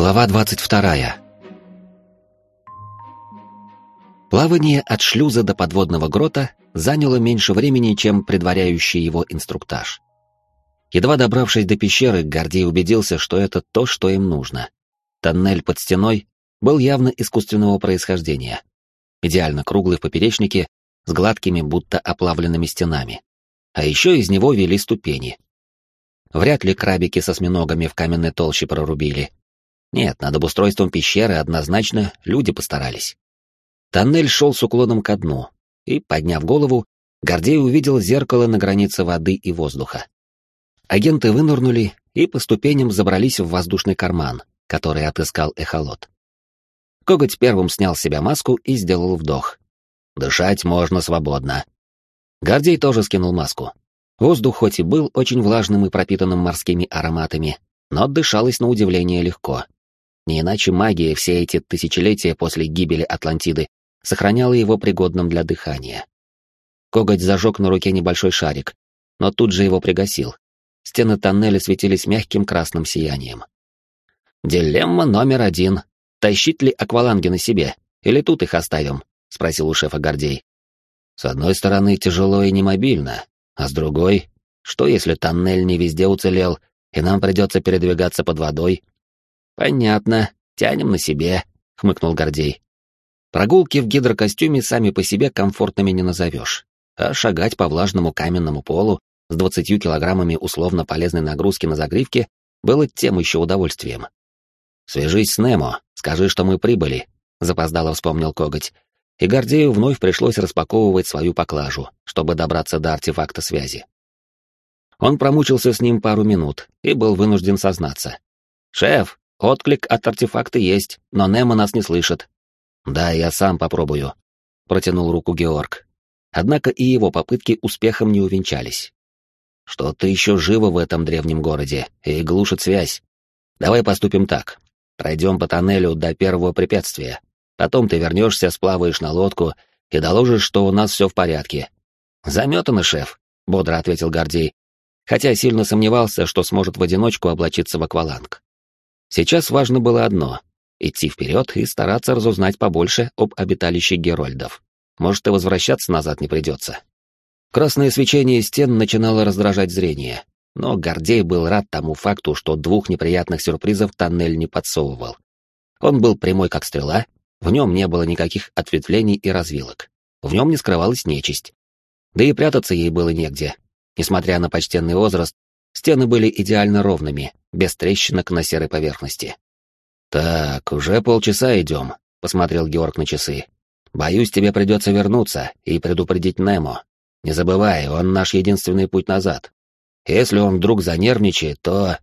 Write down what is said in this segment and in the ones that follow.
Глава 22. Плавание от шлюза до подводного грота заняло меньше времени, чем предваряющий его инструктаж. Едва добравшись до пещеры, Гордей убедился, что это то, что им нужно. Тоннель под стеной был явно искусственного происхождения. Идеально круглый в поперечнике, с гладкими, будто оплавленными стенами. А еще из него вели ступени. Вряд ли крабики со осьминогами в каменной толще прорубили. Нет, над обустройством пещеры однозначно люди постарались. Тоннель шел с уклоном ко дну, и, подняв голову, Гордей увидел зеркало на границе воды и воздуха. Агенты вынырнули и по ступеням забрались в воздушный карман, который отыскал эхолот. Коготь первым снял с себя маску и сделал вдох. Дышать можно свободно. Гордей тоже скинул маску. Воздух хоть и был очень влажным и пропитанным морскими ароматами, но дышалось на удивление легко. Не иначе магия все эти тысячелетия после гибели Атлантиды сохраняла его пригодным для дыхания. Коготь зажег на руке небольшой шарик, но тут же его пригасил. Стены тоннеля светились мягким красным сиянием. «Дилемма номер 1. Тащить ли акваланги на себе, или тут их оставим?» — спросил у шефа Гордей. «С одной стороны, тяжело и немобильно, а с другой, что если тоннель не везде уцелел, и нам придется передвигаться под водой?» «Понятно, тянем на себе», — хмыкнул Гордей. Прогулки в гидрокостюме сами по себе комфортными не назовешь, а шагать по влажному каменному полу с 20 килограммами условно полезной нагрузки на загривке было тем еще удовольствием. «Свяжись с Немо, скажи, что мы прибыли», — запоздало вспомнил Коготь, и Гордею вновь пришлось распаковывать свою поклажу, чтобы добраться до артефакта связи. Он промучился с ним пару минут и был вынужден сознаться. «Шеф, отклик от артефакта есть, но Немо нас не слышит». «Да, я сам попробую», — протянул руку Георг. Однако и его попытки успехом не увенчались. «Что-то еще живо в этом древнем городе и глушит связь. Давай поступим так. Пройдем по тоннелю до первого препятствия. Потом ты вернешься, сплаваешь на лодку и доложишь, что у нас все в порядке». «Заметано, шеф», — бодро ответил Гордей, хотя сильно сомневался, что сможет в одиночку облачиться в акваланг. Сейчас важно было одно — идти вперед и стараться разузнать побольше об обиталище герольдов. Может, и возвращаться назад не придется. Красное свечение стен начинало раздражать зрение, но Гордей был рад тому факту, что двух неприятных сюрпризов тоннель не подсовывал. Он был прямой как стрела, в нем не было никаких ответвлений и развилок. В нем не скрывалась нечисть. Да и прятаться ей было негде. Несмотря на почтенный возраст, стены были идеально ровными, без трещинок на серой поверхности. «Так, уже полчаса идем», — посмотрел Георг на часы. «Боюсь, тебе придется вернуться и предупредить Немо. Не забывай, он наш единственный путь назад. Если он вдруг занервничает, то...»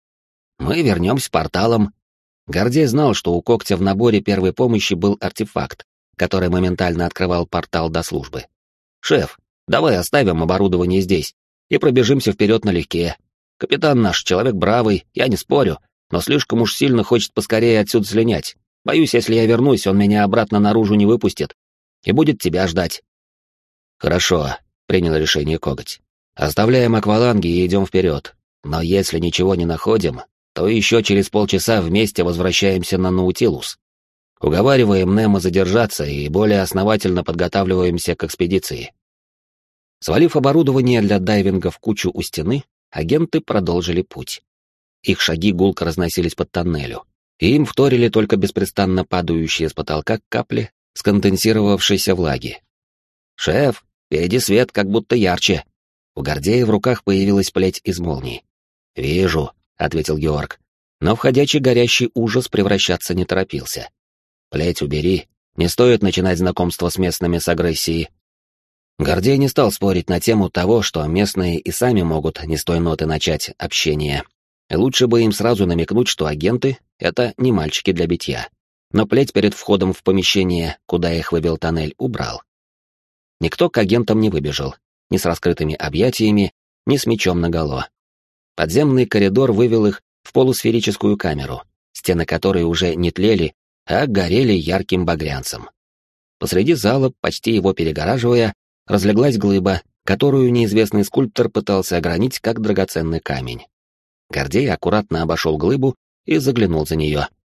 «Мы вернемся порталом». Гордей знал, что у Когтя в наборе первой помощи был артефакт, который моментально открывал портал до службы. «Шеф, давай оставим оборудование здесь и пробежимся вперед налегке. Капитан наш человек бравый, я не спорю, но слишком уж сильно хочет поскорее отсюда слинять. Боюсь, если я вернусь, он меня обратно наружу не выпустит и будет тебя ждать». «Хорошо», — принял решение Коготь. «Оставляем акваланги и идем вперед. Но если ничего не находим, то еще через полчаса вместе возвращаемся на Наутилус. Уговариваем Немо задержаться и более основательно подготавливаемся к экспедиции». Свалив оборудование для дайвинга в кучу у стены, агенты продолжили путь. Их шаги гулко разносились под тоннелю, и им вторили только беспрестанно падающие с потолка капли сконденсировавшейся влаги. «Шеф, впереди свет как будто ярче». У Гордея в руках появилась плеть из молний. «Вижу», — ответил Георг, но в ходячий горящий ужас превращаться не торопился. «Плеть убери, не стоит начинать знакомство с местными с агрессией». Гордей не стал спорить на тему того, что местные и сами могут не с той ноты начать общение. Лучше бы им сразу намекнуть, что агенты — это не мальчики для битья. Но плеть перед входом в помещение, куда их вывел тоннель, убрал. Никто к агентам не выбежал, ни с раскрытыми объятиями, ни с мечом наголо. Подземный коридор вывел их в полусферическую камеру, стены которой уже не тлели, а горели ярким багрянцем. Посреди зала, почти его перегораживая, разлеглась глыба, которую неизвестный скульптор пытался огранить как драгоценный камень. Гордей аккуратно обошел глыбу и заглянул за нее.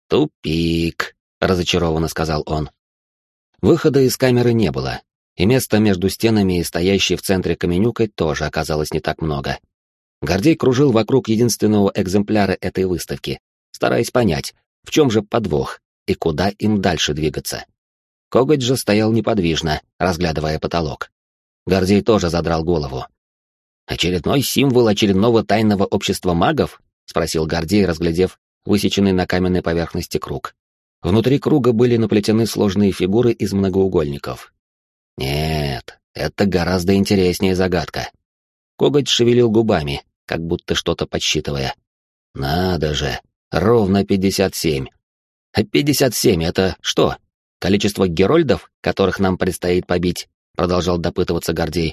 «Тупик», — разочарованно сказал он. Выхода из камеры не было, и места между стенами и стоящей в центре каменюкой тоже оказалось не так много. Гордей кружил вокруг единственного экземпляра этой выставки, стараясь понять, в чем же подвох и куда им дальше двигаться. Коготь же стоял неподвижно, разглядывая потолок. Гордей тоже задрал голову. «Очередной символ очередного тайного общества магов?» — спросил Гордей, разглядев высеченный на каменной поверхности круг. Внутри круга были наплетены сложные фигуры из многоугольников. «Нет, это гораздо интереснее загадка». Коготь шевелил губами, как будто что-то подсчитывая. «Надо же, ровно 57. А 57 — это что? Количество герольдов, которых нам предстоит побить?» — продолжал допытываться Гордей.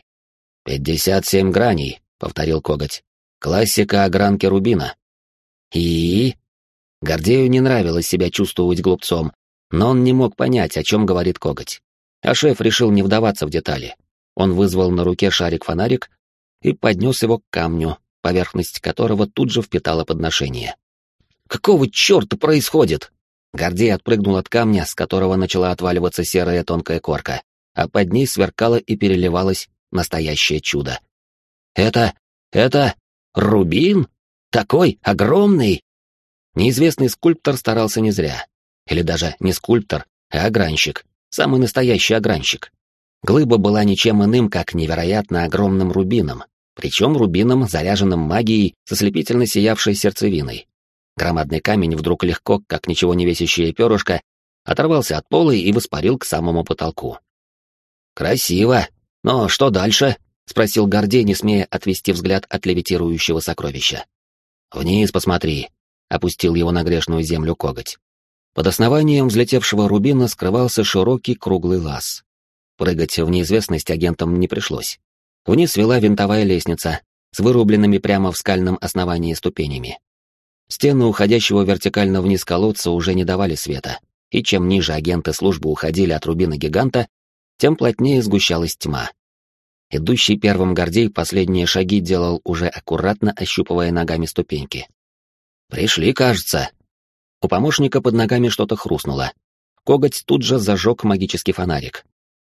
57 граней», — повторил Коготь. «Классика огранки рубина». «И?» Гордею не нравилось себя чувствовать глупцом, но он не мог понять, о чем говорит Коготь. А шеф решил не вдаваться в детали. Он вызвал на руке шарик-фонарик и поднес его к камню, поверхность которого тут же впитала подношение. «Какого черта происходит?» Гордей отпрыгнул от камня, с которого начала отваливаться серая тонкая корка, а под ней сверкало и переливалось настоящее чудо. «Это... рубин? Такой огромный!» Неизвестный скульптор старался не зря. Или даже не скульптор, а огранщик. Самый настоящий огранщик. Глыба была ничем иным, как невероятно огромным рубином, причем рубином, заряженным магией с ослепительно сиявшей сердцевиной. Громадный камень вдруг легко, как ничего не весящее перышко, оторвался от пола и воспарил к самому потолку. «Красиво! Но что дальше?» — спросил Гордей, не смея отвести взгляд от левитирующего сокровища. «Вниз посмотри», — опустил его на грешную землю Коготь. Под основанием взлетевшего рубина скрывался широкий круглый лаз. Прыгать в неизвестность агентам не пришлось. Вниз вела винтовая лестница с вырубленными прямо в скальном основании ступенями. Стены уходящего вертикально вниз колодца уже не давали света, и чем ниже агенты службы уходили от рубина гиганта, тем плотнее сгущалась тьма. Идущий первым Гордей последние шаги делал уже аккуратно, ощупывая ногами ступеньки. «Пришли, кажется». У помощника под ногами что-то хрустнуло. Коготь тут же зажег магический фонарик.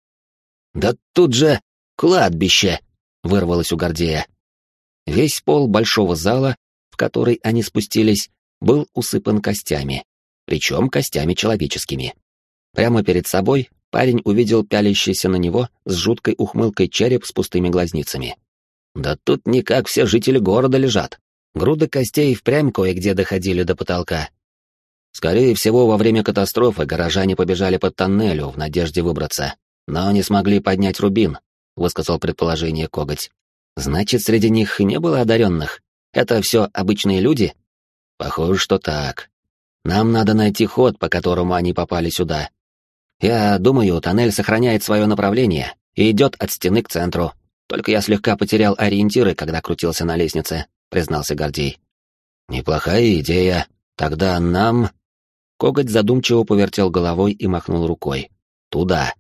«Да тут же кладбище!» — вырвалось у Гордея. Весь пол большого зала, в который они спустились, был усыпан костями, причем костями человеческими. Прямо перед собой парень увидел пялящийся на него с жуткой ухмылкой череп с пустыми глазницами. «Да тут никак все жители города лежат. Груды костей впрямь кое-где доходили до потолка. Скорее всего, во время катастрофы горожане побежали по тоннелю в надежде выбраться, но не смогли поднять рубин», — высказал предположение Коготь. «Значит, среди них не было одаренных? Это все обычные люди?» «Похоже, что так. Нам надо найти ход, по которому они попали сюда. Я думаю, тоннель сохраняет свое направление и идет от стены к центру. Только я слегка потерял ориентиры, когда крутился на лестнице», — признался Гордей. «Неплохая идея. Тогда нам...» Коготь задумчиво повертел головой и махнул рукой. «Туда».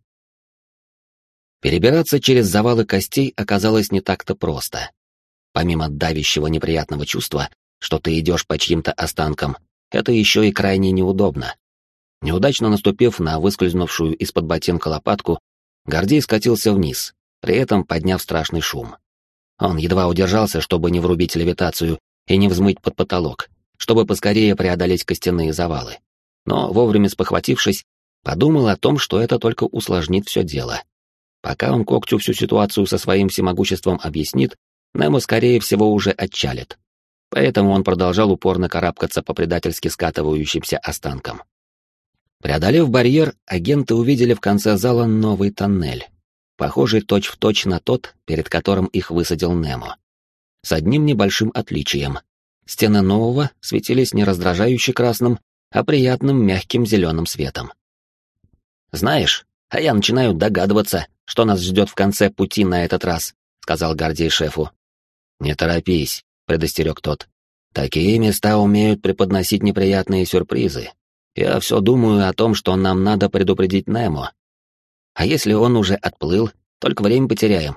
Перебираться через завалы костей оказалось не так-то просто. Помимо давящего неприятного чувства, что ты идешь по чьим-то останкам, это еще и крайне неудобно. Неудачно наступив на выскользнувшую из-под ботинка лопатку, Гордей скатился вниз, при этом подняв страшный шум. Он едва удержался, чтобы не врубить левитацию и не взмыть под потолок, чтобы поскорее преодолеть костяные завалы. Но, вовремя спохватившись, подумал о том, что это только усложнит все дело. Пока он Когтю всю ситуацию со своим всемогуществом объяснит, Немо, скорее всего, уже отчалит. Поэтому он продолжал упорно карабкаться по предательски скатывающимся останкам. Преодолев барьер, агенты увидели в конце зала новый тоннель, похожий точь-в-точь на тот, перед которым их высадил Немо. С одним небольшим отличием. Стены нового светились не раздражающе красным, а приятным мягким зеленым светом. «Знаешь, а я начинаю догадываться, что нас ждет в конце пути на этот раз», — сказал Гордей шефу. «Не торопись», — предостерег тот. «Такие места умеют преподносить неприятные сюрпризы. Я все думаю о том, что нам надо предупредить Немо. А если он уже отплыл, только время потеряем».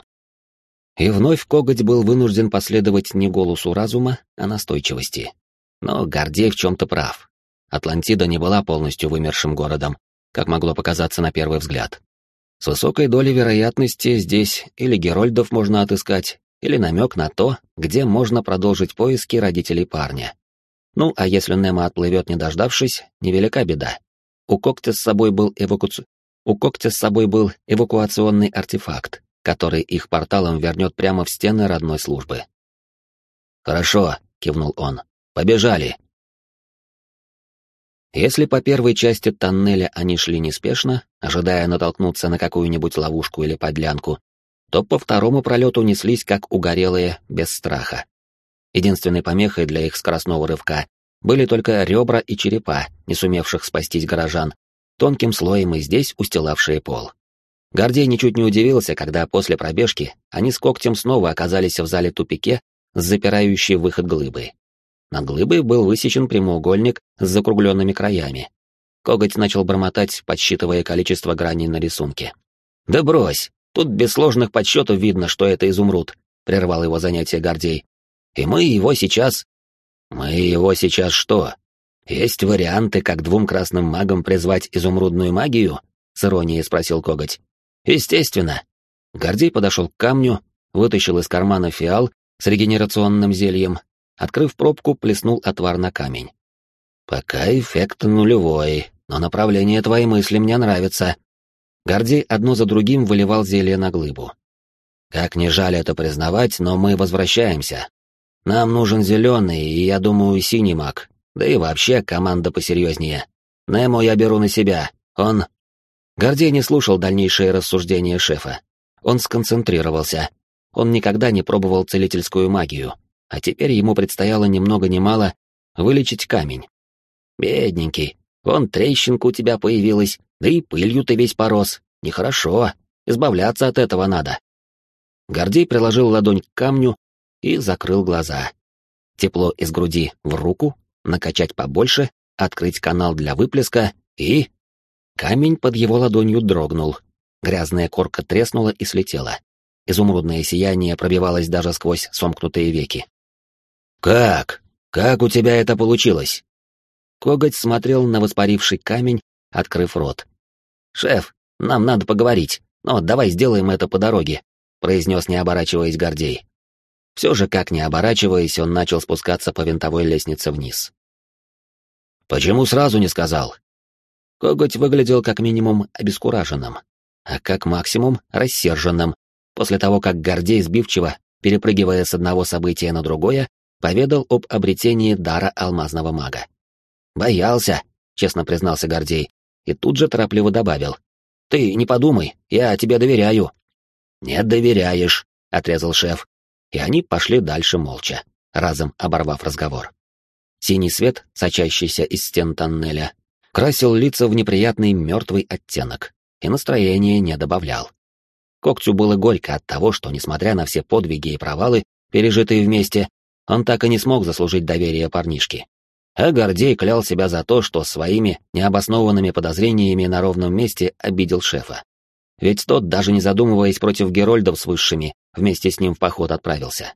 И вновь Коготь был вынужден последовать не голосу разума, а настойчивости. Но Гордей в чем-то прав. Атлантида не была полностью вымершим городом, как могло показаться на первый взгляд. С высокой долей вероятности здесь или герольдов можно отыскать, или намек на то, где можно продолжить поиски родителей парня. Ну, а если Немо отплывет не дождавшись, невелика беда. У Когтя с собой был эвакуационный артефакт, который их порталом вернет прямо в стены родной службы. «Хорошо», — кивнул он, — «побежали». Если по первой части тоннеля они шли неспешно, ожидая натолкнуться на какую-нибудь ловушку или подлянку, то по второму пролету неслись как угорелые, без страха. Единственной помехой для их скоростного рывка были только ребра и черепа, не сумевших спастись горожан, тонким слоем и здесь устилавшие пол. Гордей ничуть не удивился, когда после пробежки они с Когтем снова оказались в зале-тупике с запирающей выход глыбой. Над глыбой был высечен прямоугольник с закругленными краями. Коготь начал бормотать, подсчитывая количество граней на рисунке. «Да брось! Тут без сложных подсчетов видно, что это изумруд», — прервал его занятие Гордей. «И мы его сейчас...» «Мы его сейчас что? Есть варианты, как двум красным магам призвать изумрудную магию?» — с иронией спросил Коготь. «Естественно». Гордей подошел к камню, вытащил из кармана фиал с регенерационным зельем, открыв пробку, плеснул отвар на камень. «Пока эффект нулевой, но направление твоей мысли мне нравится». Гордей одно за другим выливал зелье на глыбу. «Как ни жаль это признавать, но мы возвращаемся. Нам нужен зеленый и, я думаю, синий маг, да и вообще команда посерьезнее. Немо я беру на себя, он...» Гордей не слушал дальнейшие рассуждения шефа. Он сконцентрировался. Он никогда не пробовал целительскую магию, а теперь ему предстояло ни много ни мало вылечить камень. «Бедненький, вон трещинка у тебя появилась, да и пылью ты весь порос. Нехорошо, избавляться от этого надо». Гордей приложил ладонь к камню и закрыл глаза. Тепло из груди в руку, накачать побольше, открыть канал для выплеска и... Камень под его ладонью дрогнул. Грязная корка треснула и слетела. Изумрудное сияние пробивалось даже сквозь сомкнутые веки. «Как? Как у тебя это получилось?» Коготь смотрел на воспаривший камень, открыв рот. «Шеф, нам надо поговорить, но давай сделаем это по дороге», — произнес, не оборачиваясь, Гордей. Все же, как не оборачиваясь, он начал спускаться по винтовой лестнице вниз. «Почему сразу не сказал?» Коготь выглядел как минимум обескураженным, а как максимум рассерженным, после того, как Гордей сбивчиво, перепрыгивая с одного события на другое, поведал об обретении дара алмазного мага. «Боялся», — честно признался Гордей, и тут же торопливо добавил. «Ты не подумай, я тебе доверяю». «Не доверяешь», — отрезал шеф, и они пошли дальше молча, разом оборвав разговор. Синий свет, сочащийся из стен тоннеля, красил лица в неприятный мертвый оттенок, и настроение не добавлял. Когтю было горько от того, что, несмотря на все подвиги и провалы, пережитые вместе, он так и не смог заслужить доверие парнишки. А Гордей клял себя за то, что своими необоснованными подозрениями на ровном месте обидел шефа. Ведь тот, даже не задумываясь против герольдов с высшими, вместе с ним в поход отправился.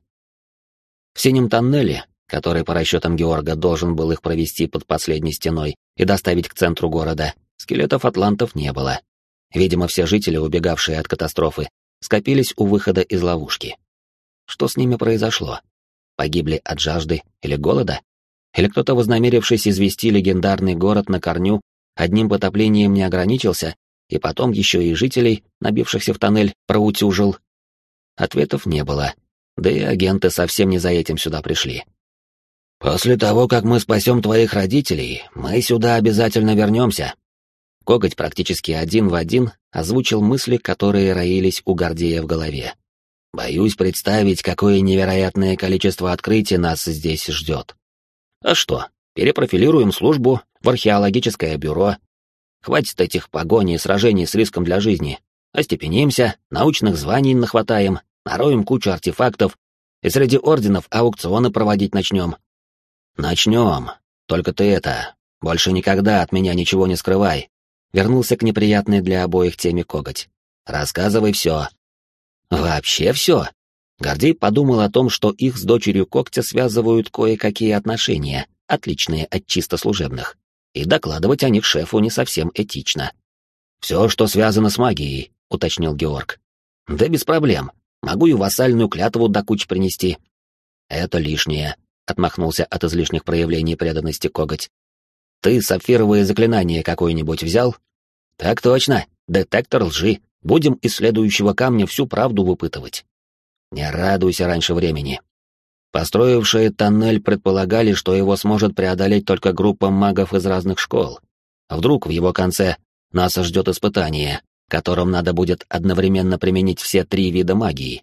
В синем тоннеле, который по расчетам Георга должен был их провести под последней стеной и доставить к центру города, скелетов атлантов не было. Видимо, все жители, убегавшие от катастрофы, скопились у выхода из ловушки. Что с ними произошло? Погибли от жажды или голода? Или кто-то, вознамерившись извести легендарный город на корню, одним потоплением не ограничился, и потом еще и жителей, набившихся в тоннель, проутюжил? Ответов не было, да и агенты совсем не за этим сюда пришли. «После того, как мы спасем твоих родителей, мы сюда обязательно вернемся». Коготь практически один в один озвучил мысли, которые роились у Гордея в голове. «Боюсь представить, какое невероятное количество открытий нас здесь ждет. А что, перепрофилируем службу в археологическое бюро. Хватит этих погоней и сражений с риском для жизни. Остепенимся, научных званий нахватаем, нароем кучу артефактов, и среди орденов аукционы проводить начнем». «Начнем. Только ты это, больше никогда от меня ничего не скрывай», — вернулся к неприятной для обоих теме Коготь. «Рассказывай все». «Вообще все?» Гордей подумал о том, что их с дочерью Когтя связывают кое-какие отношения, отличные от чисто служебных. и докладывать о них шефу не совсем этично. «Все, что связано с магией», — уточнил Георг. «Да без проблем. Могу и вассальную клятву до куч принести». «Это лишнее», — отмахнулся от излишних проявлений преданности Коготь. «Ты сапфировое заклинание какое-нибудь взял?» «Так точно. Детектор лжи. Будем из следующего камня всю правду выпытывать». «Не радуйся раньше времени». Построившие тоннель предполагали, что его сможет преодолеть только группа магов из разных школ. Вдруг в его конце нас ждет испытание, которым надо будет одновременно применить все 3 вида магии.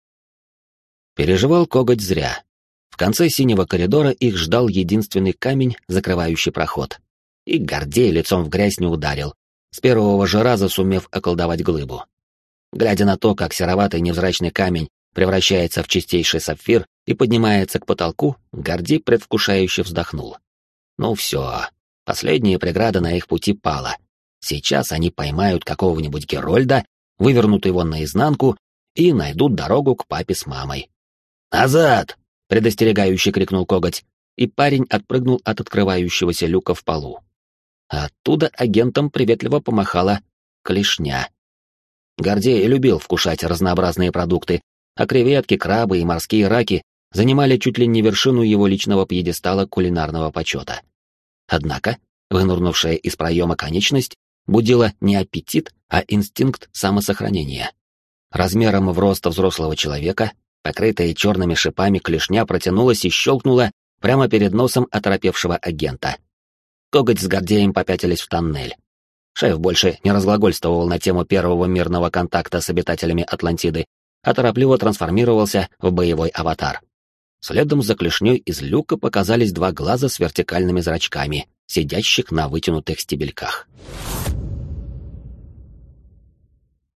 Переживал Коготь зря. В конце синего коридора их ждал единственный камень, закрывающий проход. И Гордей лицом в грязь не ударил, с первого же раза сумев околдовать глыбу. Глядя на то, как сероватый невзрачный камень превращается в чистейший сапфир и поднимается к потолку, Гордей предвкушающе вздохнул. Ну все, последняя преграда на их пути пала. Сейчас они поймают какого-нибудь Герольда, вывернут его наизнанку и найдут дорогу к папе с мамой. «Назад!» — предостерегающе крикнул Коготь, и парень отпрыгнул от открывающегося люка в полу. А оттуда агентам приветливо помахала клешня. Гордей любил вкушать разнообразные продукты, а креветки, крабы и морские раки занимали чуть ли не вершину его личного пьедестала кулинарного почета. Однако, вынурнувшая из проема конечность будила не аппетит, а инстинкт самосохранения. Размером в рост взрослого человека, покрытая черными шипами клешня протянулась и щелкнула прямо перед носом оторопевшего агента. Коготь с Гордеем попятились в тоннель. Шеф больше не разглагольствовал на тему первого мирного контакта с обитателями Атлантиды, а торопливо трансформировался в боевой аватар. Следом за клешней из люка показались 2 глаза с вертикальными зрачками, сидящих на вытянутых стебельках.